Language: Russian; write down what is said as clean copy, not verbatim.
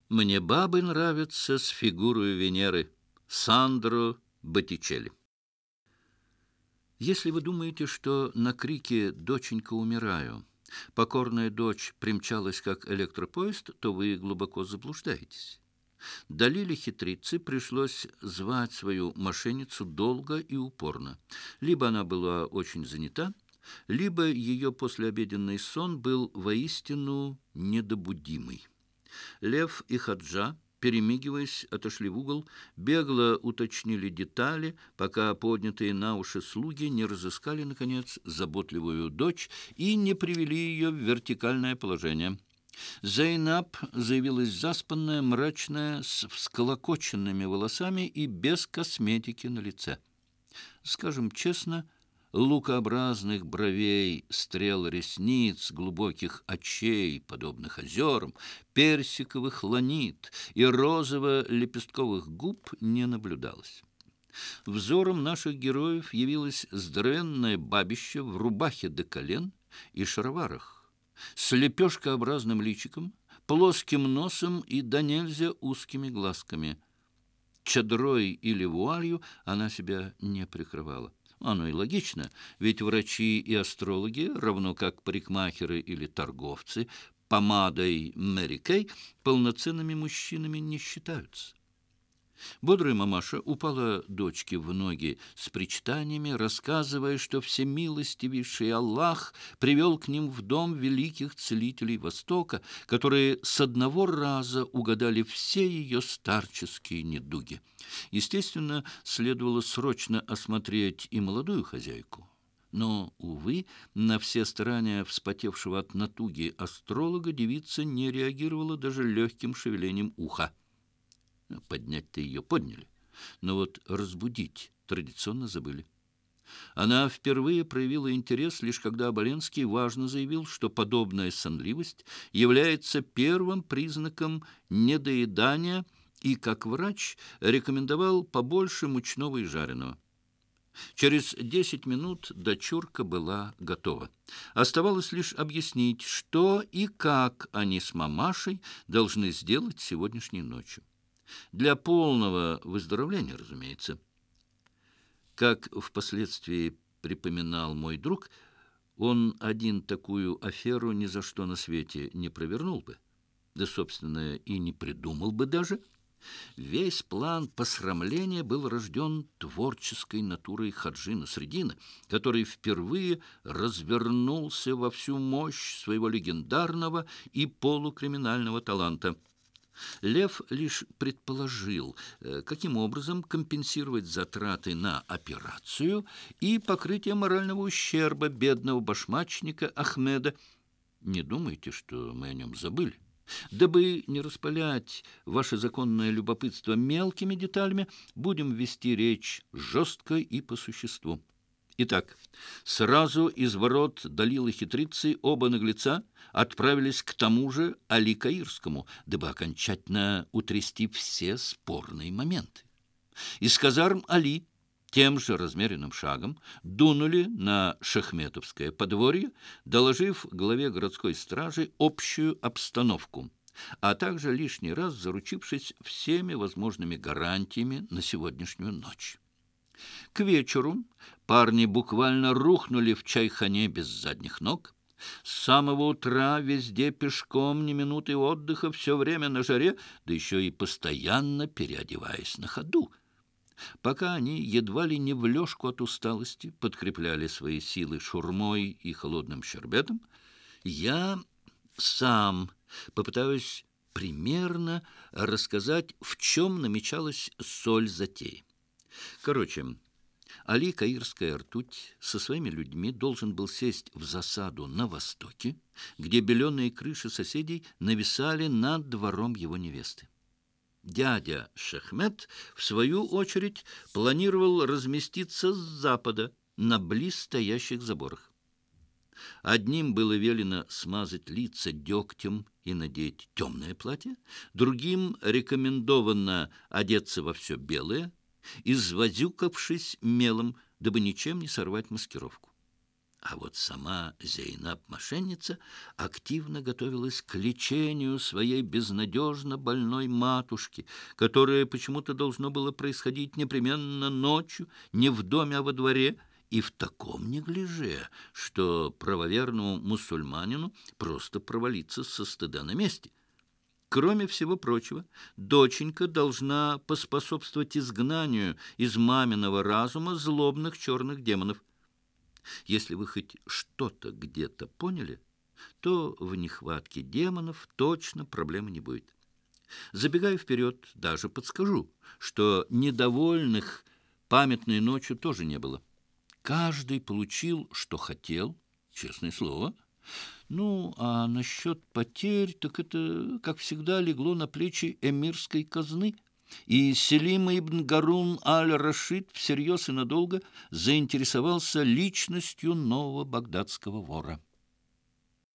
Мне бабы нравятся с фигурой Венеры. Сандро Боттичелли. Если вы думаете, что на крике «Доченька, умираю» покорная дочь примчалась как электропоезд, то вы глубоко заблуждаетесь. Далиле хитрице пришлось звать свою мошенницу долго и упорно. Либо она была очень занята, либо ее послеобеденный сон был воистину недобудимый. Лев и Хаджа, перемигиваясь, отошли в угол, бегло уточнили детали, пока поднятые на уши слуги не разыскали, наконец, заботливую дочь и не привели ее в вертикальное положение. Зейнаб заявилась заспанная, мрачная, с всколокоченными волосами и без косметики на лице. Скажем честно, лукообразных бровей, стрел ресниц, глубоких очей, подобных озерам, персиковых ланит и розово-лепестковых губ не наблюдалось. Взором наших героев явилось здоровенное бабище в рубахе до колен и шароварах, с лепешкообразным личиком, плоским носом и до нельзя узкими глазками. Чадрой или вуалью она себя не прикрывала. Оно и логично, ведь врачи и астрологи, равно как парикмахеры или торговцы, помадой Мэри Кей полноценными мужчинами не считаются. Бодрая мамаша упала дочке в ноги с причитаниями, рассказывая, что всемилостивейший Аллах привел к ним в дом великих целителей Востока, которые с одного раза угадали все ее старческие недуги. Естественно, следовало срочно осмотреть и молодую хозяйку. Но, увы, на все старания вспотевшего от натуги астролога девица не реагировала даже легким шевелением уха. Поднять-то ее подняли, но вот разбудить традиционно забыли. Она впервые проявила интерес, лишь когда Оболенский важно заявил, что подобная сонливость является первым признаком недоедания и, как врач, рекомендовал побольше мучного и жареного. Через 10 минут дочурка была готова. Оставалось лишь объяснить, что и как они с мамашей должны сделать сегодняшней ночью. Для полного выздоровления, разумеется. Как впоследствии припоминал мой друг, он один такую аферу ни за что на свете не провернул бы, да, собственно, и не придумал бы даже. Весь план посрамления был рожден творческой натурой Хаджи Насреддина, который впервые развернулся во всю мощь своего легендарного и полукриминального таланта. Лев лишь предположил, каким образом компенсировать затраты на операцию и покрытие морального ущерба бедного башмачника Ахмеда. Не думайте, что мы о нем забыли. Дабы не распалять ваше законное любопытство мелкими деталями, будем вести речь жестко и по существу. Итак, сразу из ворот Далилы хитрицы оба наглеца отправились к тому же Али Каирскому, дабы окончательно утрясти все спорные моменты. Из казарм Али тем же размеренным шагом дунули на Шахметовское подворье, доложив главе городской стражи общую обстановку, а также лишний раз заручившись всеми возможными гарантиями на сегодняшнюю ночь. К вечеру парни буквально рухнули в чайхане без задних ног. С самого утра везде пешком, ни минуты отдыха, все время на жаре, да еще и постоянно переодеваясь на ходу. Пока они едва ли не в лёжку от усталости подкрепляли свои силы шурмой и холодным щербетом, я сам попытаюсь примерно рассказать, в чем намечалась соль затеи. Короче, Али Каирская ртуть со своими людьми должен был сесть в засаду на востоке, где беленые крыши соседей нависали над двором его невесты. Дядя Шахмет, в свою очередь, планировал разместиться с запада на близстоящих заборах. Одним было велено смазать лица дегтем и надеть темное платье, другим рекомендовано одеться во все белое, извозюкавшись мелом, дабы ничем не сорвать маскировку. А вот сама Зейнаб-мошенница активно готовилась к лечению своей безнадежно больной матушки, которое почему-то должно было происходить непременно ночью, не в доме, а во дворе, и в таком неглиже, что правоверному мусульманину просто провалиться со стыда на месте. Кроме всего прочего, доченька должна поспособствовать изгнанию из маминого разума злобных черных демонов. Если вы хоть что-то где-то поняли, то в нехватке демонов точно проблемы не будет. Забегая вперед, даже подскажу, что недовольных памятной ночью тоже не было. Каждый получил, что хотел, честное слово. Ну, а насчет потерь, так это, как всегда, легло на плечи эмирской казны. И Селим ибн Гарун аль-Рашид всерьез и надолго заинтересовался личностью нового багдадского вора.